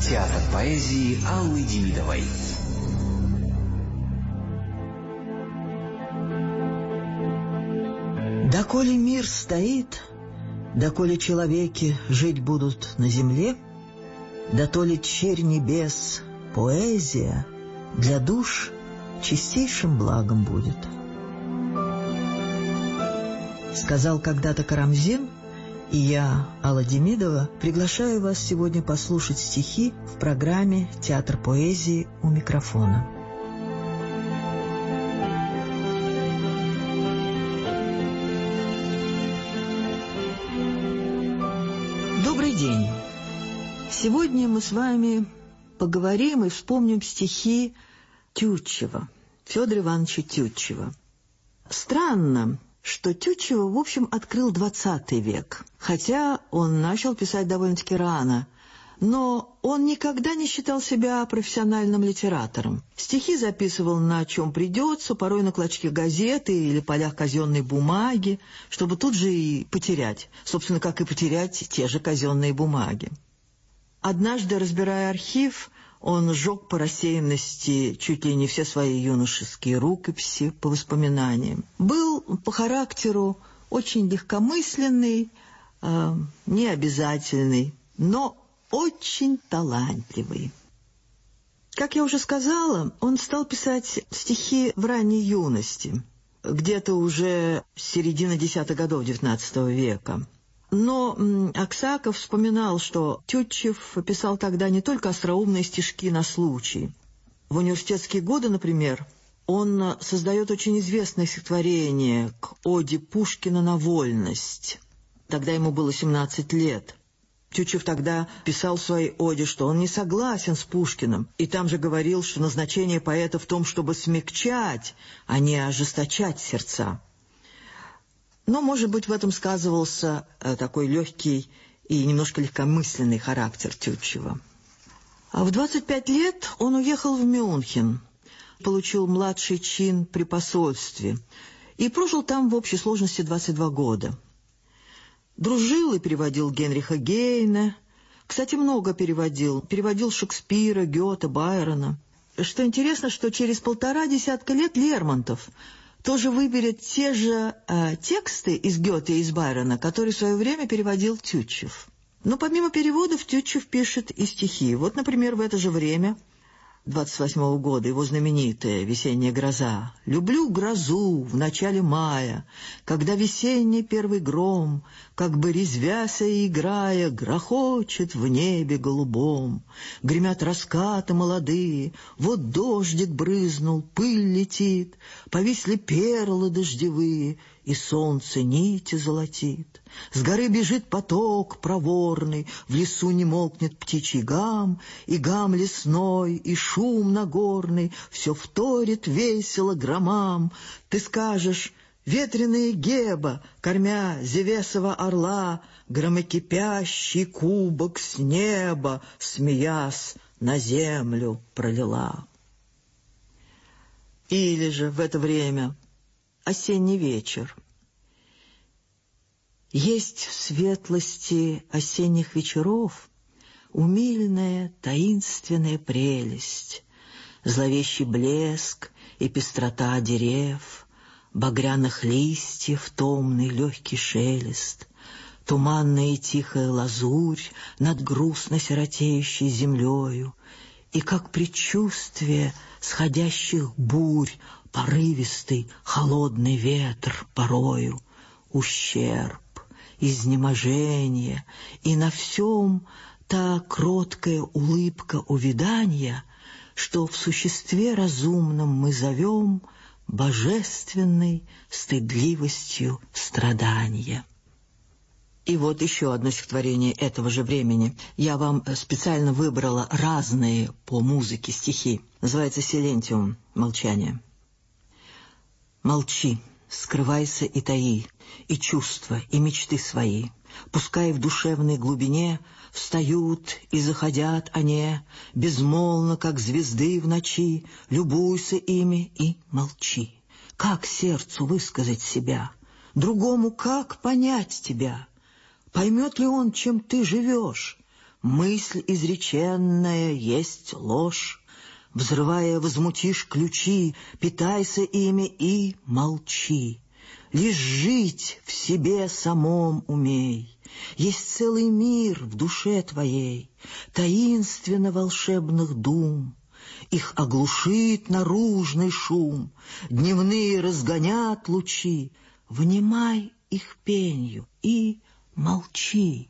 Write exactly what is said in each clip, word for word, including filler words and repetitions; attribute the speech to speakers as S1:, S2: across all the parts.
S1: Театр поэзии Аллы Демидовой.
S2: Доколе мир стоит, доколе человеки жить будут на земле, дотоле черь небес, поэзия для душ чистейшим благом будет. Сказал когда-то Карамзин, и я, Алла Демидова, приглашаю вас сегодня послушать стихи в программе «Театр поэзии» у микрофона. Добрый день! Сегодня мы с вами поговорим и вспомним стихи Тютчева, Федора Ивановича Тютчева. Странно, что Тютчева, в общем, открыл двадцатый век, хотя он начал писать довольно-таки рано, но он никогда не считал себя профессиональным литератором. Стихи записывал на чем придется, порой на клочке газеты или полях казенной бумаги, чтобы тут же и потерять, собственно, как и потерять те же казенные бумаги. Однажды, разбирая архив, он сжег по рассеянности чуть ли не все свои юношеские рукописи по воспоминаниям. Был по характеру очень легкомысленный, э, необязательный, но очень талантливый. Как я уже сказала, он стал писать стихи в ранней юности, где-то уже с середины десятых годов девятнадцатого века. Но Аксаков вспоминал, что Тютчев писал тогда не только остроумные стишки на случай. В университетские годы, например, он создает очень известное стихотворение к оде Пушкина на вольность. Тогда ему было семнадцать лет. Тютчев тогда писал в своей оде, что он не согласен с Пушкиным, и там же говорил, что назначение поэта в том, чтобы смягчать, а не ожесточать сердца. Но, может быть, в этом сказывался э, такой легкий и немножко легкомысленный характер Тютчева. А в двадцать пять лет он уехал в Мюнхен, получил младший чин при посольстве и прожил там в общей сложности двадцать два года. Дружил и переводил Генриха Гейне, кстати, много переводил, переводил Шекспира, Гёте, Байрона. Что интересно, что через полтора десятка лет Лермонтов тоже выберет те же э, тексты из Гёте и из Байрона, которые в свое время переводил Тютчев. Но помимо переводов Тютчев пишет и стихи. Вот, например, в это же время, двадцать восьмого года, его знаменитая «Весенняя гроза». «Люблю грозу в начале мая, когда весенний первый гром, как бы резвяся и играя, грохочет в небе голубом. Гремят раскаты молодые, вот дождик брызнул, пыль летит, повисли перлы дождевые, и солнце нити золотит. С горы бежит поток проворный, в лесу не молкнет птичий гам, и гам лесной, и шум нагорный, все вторит весело громам. Ты скажешь: ветреная Геба, кормя Зевесова орла, громокипящий кубок с неба, смеясь, на землю пролила». Или же в это время осенний вечер. Есть в светлости осенних вечеров умильная таинственная прелесть, зловещий блеск и пестрота дерев, багряных листьев томный легкий шелест, туманная и тихая лазурь над грустно сиротеющей землею, и как предчувствие сходящих бурь порывистый холодный ветер порою, ущерб, изнеможение, и на всем та кроткая улыбка увядания, что в существе разумном мы зовем божественной стыдливостью страдания. И вот еще одно стихотворение этого же времени. Я вам специально выбрала разные по музыке стихи. Называется «Силентиум. Молчание». «Молчи, скрывайся и таи, и чувства, и мечты свои. Пускай в душевной глубине встают и заходят они, безмолвно, как звезды в ночи. Любуйся ими и молчи. Как сердцу высказать себя? Другому как понять тебя? Поймет ли он, чем ты живешь? мысль изреченная есть ложь. Взрывая, возмутишь ключи, питайся ими и молчи. Лишь жить в себе самом умей. Есть целый мир в душе твоей, таинственно волшебных дум. Их оглушит наружный шум, дневные разгонят лучи. Внимай их пенью и молчи.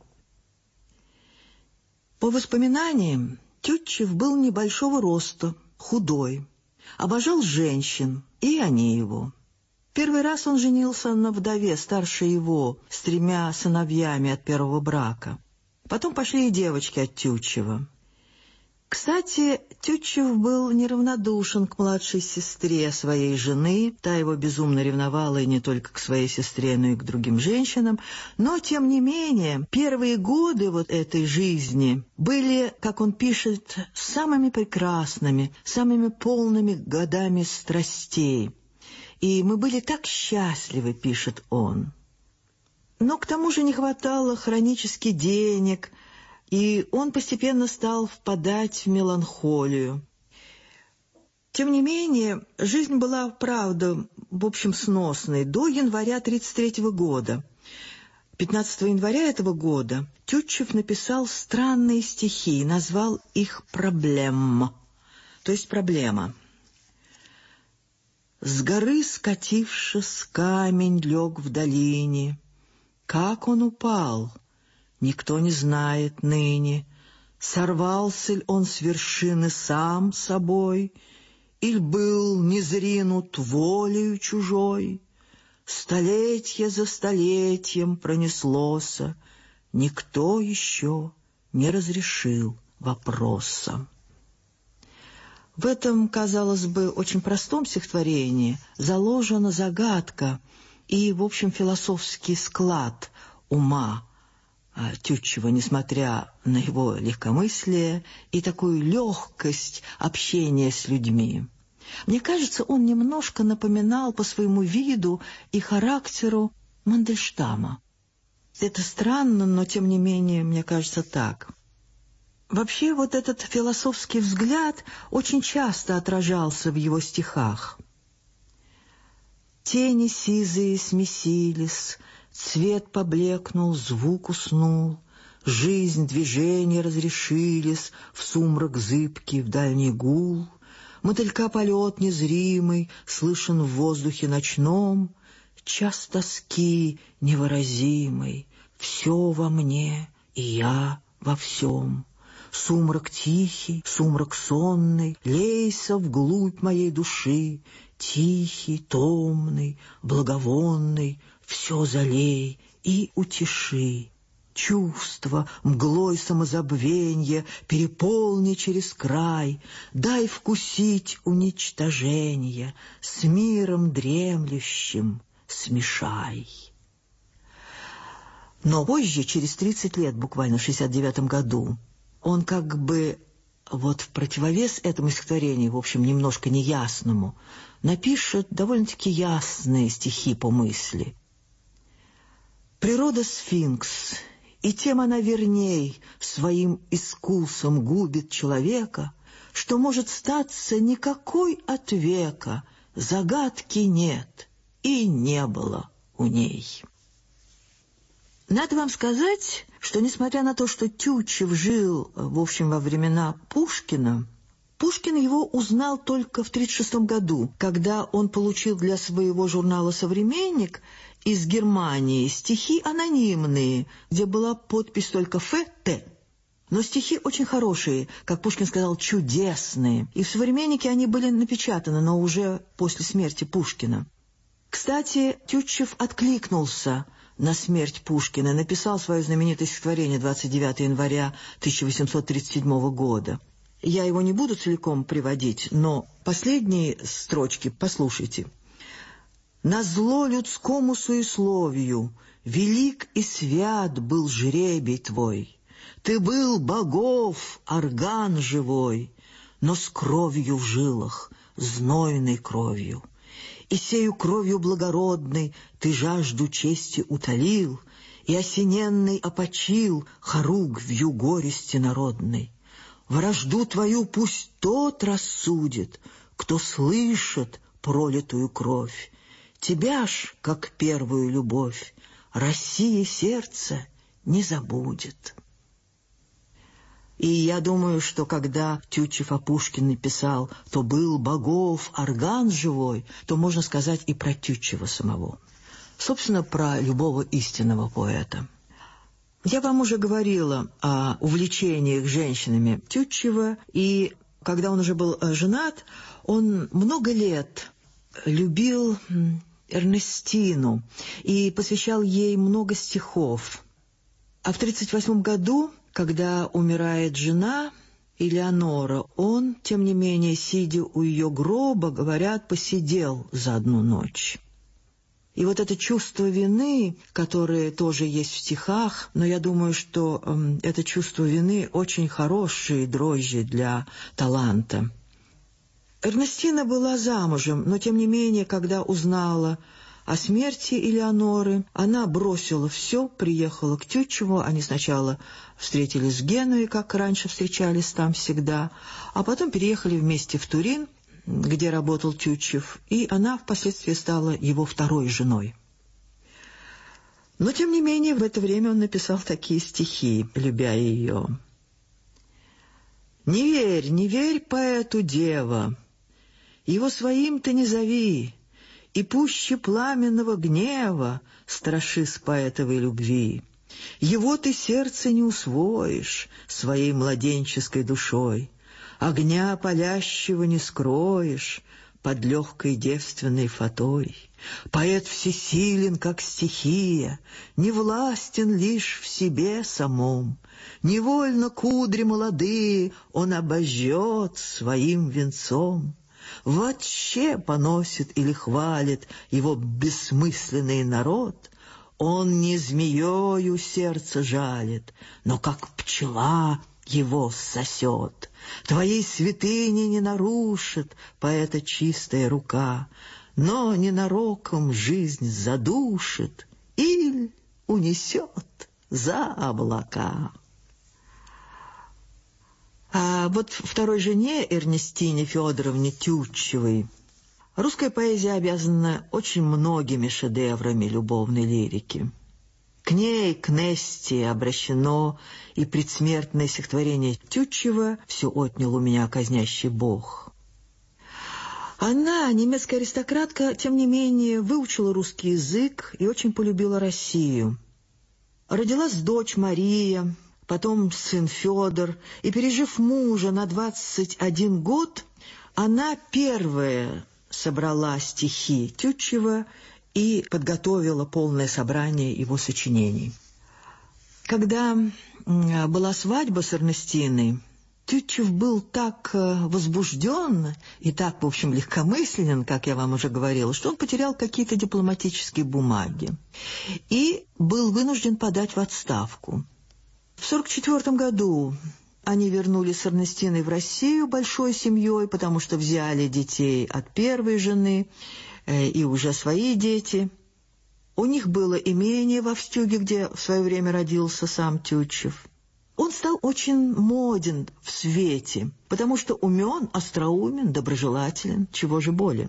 S2: По воспоминаниям, Тютчев был небольшого роста, худой, обожал женщин, и они его. Первый раз он женился на вдове старше его, с тремя сыновьями от первого брака. Потом пошли и девочки от Тютчева. Кстати, Тютчев был неравнодушен к младшей сестре своей жены, та его безумно ревновала и не только к своей сестре, но и к другим женщинам, но, тем не менее, первые годы вот этой жизни были, как он пишет, самыми прекрасными, самыми полными годами страстей. И мы были так счастливы, пишет он. Но к тому же не хватало хронически денег, и он постепенно стал впадать в меланхолию. Тем не менее, жизнь была, правда, в общем, сносной до января тридцать третьего года. пятнадцатого января этого года Тютчев написал странные стихи и назвал их «Проблема», то есть «Проблема». С горы скатившись, камень лег в долине. Как он упал, никто не знает ныне. Сорвался ли он с вершины сам собой, иль был незринут волею чужой? Столетье за столетием пронеслося, никто еще не разрешил вопроса. В этом, казалось бы, очень простом стихотворении заложена загадка и, в общем, философский склад ума Тютчева, несмотря на его легкомыслие и такую легкость общения с людьми. Мне кажется, он немножко напоминал по своему виду и характеру Мандельштама. Это странно, но тем не менее, мне кажется, так. Вообще, вот этот философский взгляд очень часто отражался в его стихах. Тени сизые смесились, цвет поблекнул, звук уснул, жизнь, движения разрешились в сумрак зыбкий, в дальний гул, мотылька полет незримый слышен в воздухе ночном, час тоски невыразимый, все во мне и я во всем. Сумрак тихий, сумрак сонный, лейся вглубь моей души, тихий, томный, благовонный, все залей и утеши. Чувство, мглой самозабвенья, переполни через край, дай вкусить уничтоженья, с миром дремлющим смешай. Но позже, через тридцать лет, буквально в шестьдесят девятом году, он как бы вот в противовес этому стихотворению, в общем, немножко неясному, напишет довольно-таки ясные стихи по мысли. «Природа сфинкс, и тем она верней своим искусом губит человека, что может статься никакой от века, загадки нет и не было у ней». Надо вам сказать, что, несмотря на то, что Тютчев жил, в общем, во времена Пушкина, Пушкин его узнал только в тридцать шестом году, когда он получил для своего журнала «Современник» из Германии стихи анонимные, где была подпись только Ф Т. Но стихи очень хорошие, как Пушкин сказал, чудесные. И в «Современнике» они были напечатаны, но уже после смерти Пушкина. Кстати, Тютчев откликнулся на смерть Пушкина, написал свое знаменитое стихотворение двадцать девятого января тысяча восемьсот тридцать седьмого года. Я его не буду целиком приводить, но последние строчки послушайте. «Назло людскому суесловию, велик и свят был жребий твой. Ты был богов орган живой, но с кровью в жилах, знойной кровью. И сею кровью благородной ты жажду чести утолил, и осененный опочил хоруг вью горести народной. Вражду твою пусть тот рассудит, кто слышит пролитую кровь. Тебя ж, как первую любовь, Россия сердце не забудет. И я думаю, что когда Тютчев о Пушкине писал «то был богов орган живой», то можно сказать и про Тютчева самого. Собственно, про любого истинного поэта. Я вам уже говорила о увлечениях женщинами Тютчева, и когда он уже был женат, он много лет любил Эрнестину и посвящал ей много стихов. А в тридцать восьмом году, когда умирает жена Элеонора, он, тем не менее, сидя у ее гроба, говорят, посидел за одну ночь. И вот это чувство вины, которое тоже есть в стихах, но я думаю, что э, это чувство вины очень хорошие дрожжи для таланта. Эрнестина была замужем, но тем не менее, когда узнала о смерти Элеоноры, она бросила все, приехала к Тютчеву. Они сначала встретились в Генуе, как раньше встречались там всегда, а потом переехали вместе в Турин, где работал Тютчев, и она впоследствии стала его второй женой. Но, тем не менее, в это время он написал такие стихи, любя ее. «Не верь, не верь поэту, дева, его своим ты не зови, и пуще пламенного гнева страшись поэтовой любви. Его ты сердце не усвоишь своей младенческой душой, огня палящего не скроешь под легкой девственной фатой. Поэт всесилен, как стихия, не властен лишь в себе самом. Невольно кудри молодые он обожжет своим венцом. Вообще поносит или хвалит его бессмысленный народ. Он не змеёю сердце жалит, но как пчела его сосет. Твоей святыни не нарушит поэта чистая рука, но ненароком жизнь задушит или унесет за облака». А вот второй жене Эрнестине Федоровне Тютчевой русская поэзия обязана очень многими шедеврами любовной лирики. К ней, к Несте, обращено и предсмертное стихотворение Тютчева «Все отнял у меня казнящий Бог». Она, немецкая аристократка, тем не менее, выучила русский язык и очень полюбила Россию. Родилась дочь Мария, потом сын Федор, и, пережив мужа на двадцать один год, она первая собрала стихи Тютчева и подготовила полное собрание его сочинений. Когда была свадьба с Эрнестиной, Тютчев был так возбужден и так, в общем, легкомысленен, как я вам уже говорила, что он потерял какие-то дипломатические бумаги и был вынужден подать в отставку. В сорок четвёртом году они вернулись с Эрнестиной в Россию большой семьей, потому что взяли детей от первой жены и уже свои дети. У них было имение в Австюге, где в свое время родился сам Тютчев. Он стал очень моден в свете, потому что умен, остроумен, доброжелателен, чего же более.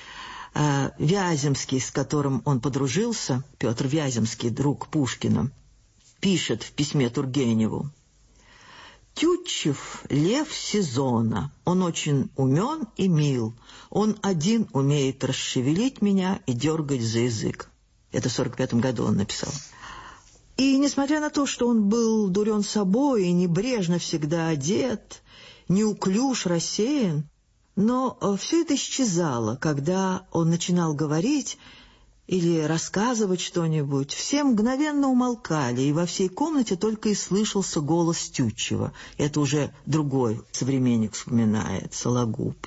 S2: Вяземский, с которым он подружился, Петр Вяземский, друг Пушкина, пишет в письме Тургеневу: «Тютчев — лев сезона, он очень умен и мил, он один умеет расшевелить меня и дергать за язык». Это в сорок пятом году он написал. И несмотря на то, что он был дурен собой и небрежно всегда одет, неуклюж, рассеян, но все это исчезало, когда он начинал говорить или рассказывать что-нибудь. Все мгновенно умолкали, и во всей комнате только и слышался голос Тютчева. Это уже другой современник вспоминает, Сологуб.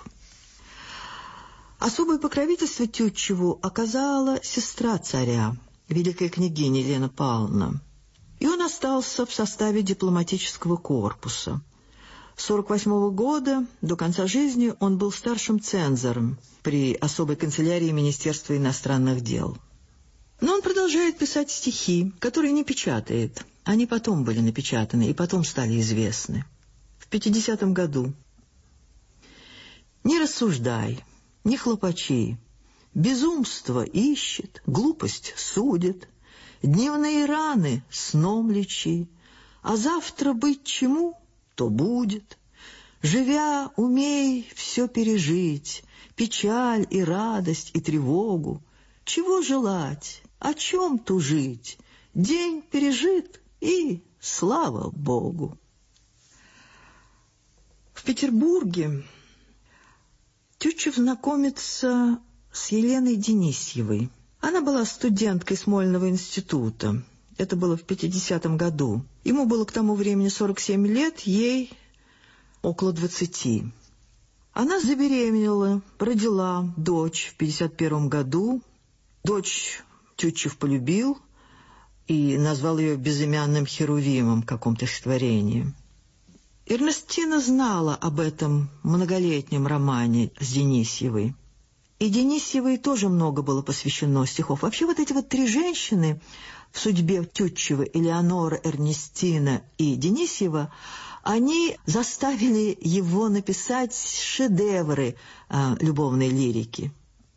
S2: Особое покровительство Тютчеву оказала сестра царя, великая княгиня Елена Павловна. И он остался в составе дипломатического корпуса. С сорок восьмого года до конца жизни он был старшим цензором при особой канцелярии Министерства иностранных дел. Но он продолжает писать стихи, которые не печатает. Они потом были напечатаны и потом стали известны. В пятидесятом году. «Не рассуждай, не хлопачи, безумство ищет, глупость судит, дневные раны сном лечи, а завтра быть чему, то будет. Живя, умей все пережить, печаль и радость и тревогу. Чего желать, о чем тужить? День пережит, и слава Богу». В Петербурге Тютчев знакомится с Еленой Денисьевой. Она была студенткой Смольного института. Это было в пятидесятом году. Ему было к тому времени сорок семь лет, ей около двадцати. Она забеременела, родила дочь в пятьдесят первом году. Дочь Тютчев полюбил и назвал ее безымянным Херувимом в каком-то стихотворении. Эрнестина знала об этом многолетнем романе с Денисьевой. И Денисьевой тоже много было посвящено стихов. Вообще вот эти вот три женщины в судьбе Тютчева, Элеонора, Эрнестина и Денисьева, они заставили его написать шедевры а, любовной лирики.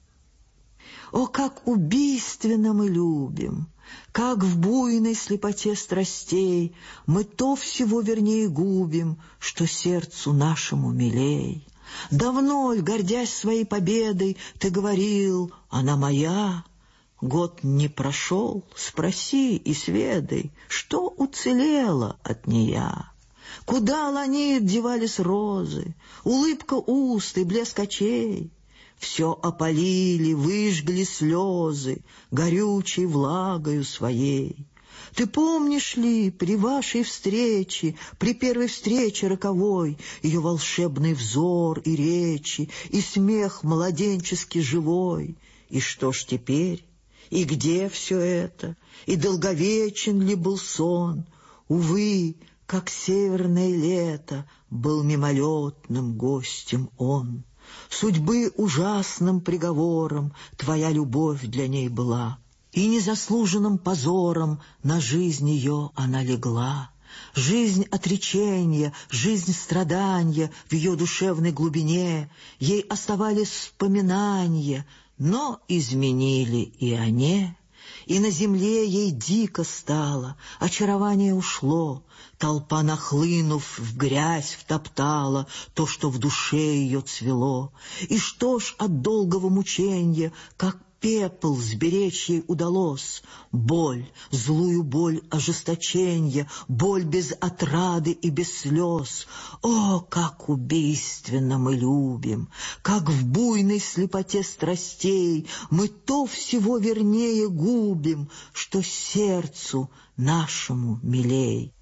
S2: «О, как убийственно мы любим! Как в буйной слепоте страстей мы то всего вернее губим, что сердцу нашему милей. Давно, гордясь своей победой, ты говорил, она моя. Год не прошел, спроси и сведай, что уцелело от нея. Куда ланит девались розы, улыбка уст и блеск очей. Все опалили, выжгли слезы горючей влагою своей. Ты помнишь ли при вашей встрече, при первой встрече роковой, ее волшебный взор и речи, и смех младенчески живой? И что ж теперь? И где все это? И долговечен ли был сон? Увы, как северное лето, был мимолетным гостем он. Судьбы ужасным приговором твоя любовь для ней была, и незаслуженным позором на жизнь ее она легла. Жизнь отречения, жизнь страдания в ее душевной глубине, ей оставались вспоминания, но изменили и они. И на земле ей дико стало, очарование ушло, толпа, нахлынув, в грязь втоптала то, что в душе ее цвело. И что ж от долгого мученья, как пепел сберечь ей удалось? Боль, злую боль ожесточенья, боль без отрады и без слез. О, как убийственно мы любим, как в буйной слепоте страстей мы то всего вернее губим, что сердцу нашему милей.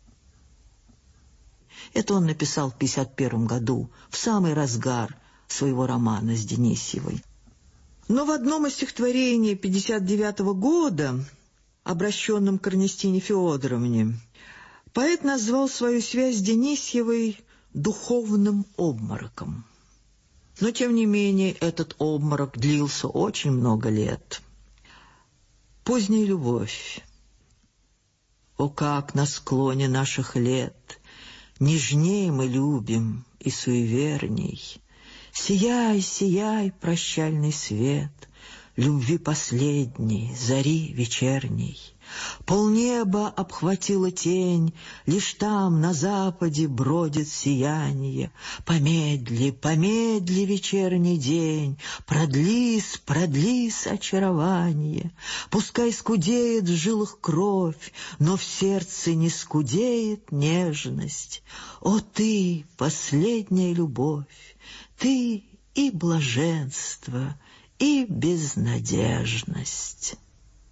S2: Это он написал в пятьдесят первом году, в самый разгар своего романа с Денисьевой. Но в одном из стихотворений пятьдесят девятого года, обращенном к Эрнестине Феодоровне, поэт назвал свою связь с Денисьевой духовным обмороком. Но, тем не менее, этот обморок длился очень много лет. Поздняя любовь. О, как на склоне наших лет нежней мы любим и суеверней. Сияй, сияй, прощальный свет, любви последней, зари вечерней. Полнеба обхватила тень, лишь там, на западе, бродит сияние. Помедли, помедли, вечерний день, продлись, продлись, очарование. Пускай скудеет в жилах кровь, но в сердце не скудеет нежность. О, ты, последняя любовь! Ты и блаженство, и безнадежность.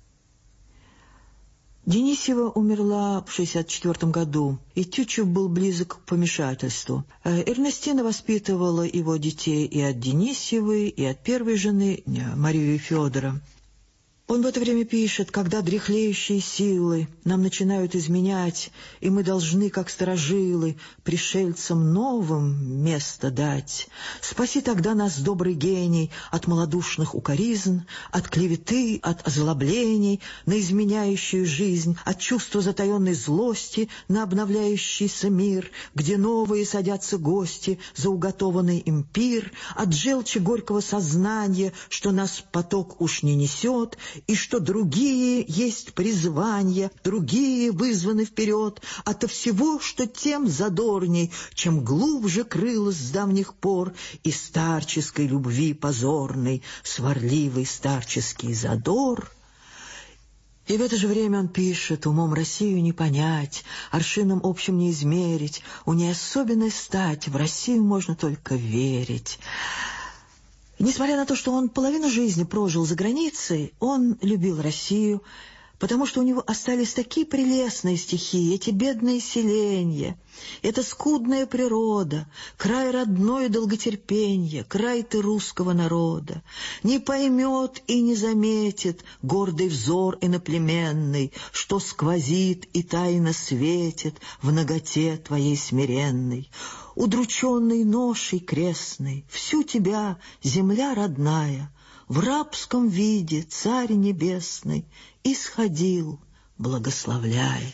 S2: Денисьева умерла в шестьдесят четвёртом году, и Тютчев был близок к помешательству. Эрнестина воспитывала его детей и от Денисьевой, и от первой жены Марии и Федора. Он в это время пишет: когда дряхлеющие силы нам начинают изменять, и мы должны, как старожилы, пришельцам новым место дать, спаси тогда нас, добрый гений, от малодушных укоризн, от клеветы, от озлоблений на изменяющую жизнь, от чувства затаенной злости на обновляющийся мир, где новые садятся гости за уготованный им пир, от желчи горького сознания, что нас поток уж не несет, и что другие есть призвания, другие вызваны вперед, ото всего, что тем задорней, чем глубже крылось с давних пор и старческой любви позорной, сварливый старческий задор. И в это же время он пишет: умом Россию не понять, аршином общим не измерить, у ней особенной стать, в Россию можно только верить. И несмотря на то, что он половину жизни прожил за границей, он любил Россию, потому что у него остались такие прелестные стихи, эти бедные селенья, эта скудная природа, край родной долготерпенья, край ты русского народа. Не поймет и не заметит гордый взор иноплеменный, что сквозит и тайно светит в наготе твоей смиренной. Удрученный ношей крестной, всю тебя, земля родная, в рабском виде Царь Небесный исходил, благословляя.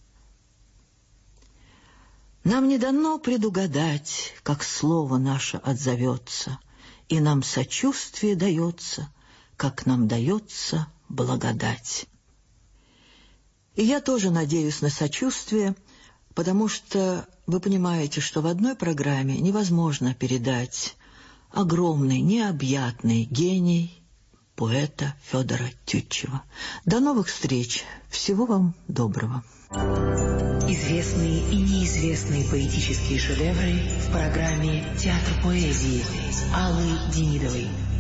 S2: Нам не дано предугадать, как слово наше отзовется, и нам сочувствие дается, как нам дается благодать. И я тоже надеюсь на сочувствие, потому что вы понимаете, что в одной программе невозможно передать огромный, необъятный гений поэта Федора Тютчева. До новых встреч. Всего вам доброго.
S1: Известные и неизвестные поэтические шедевры в программе «Театр поэзии» Аллы Демидовой.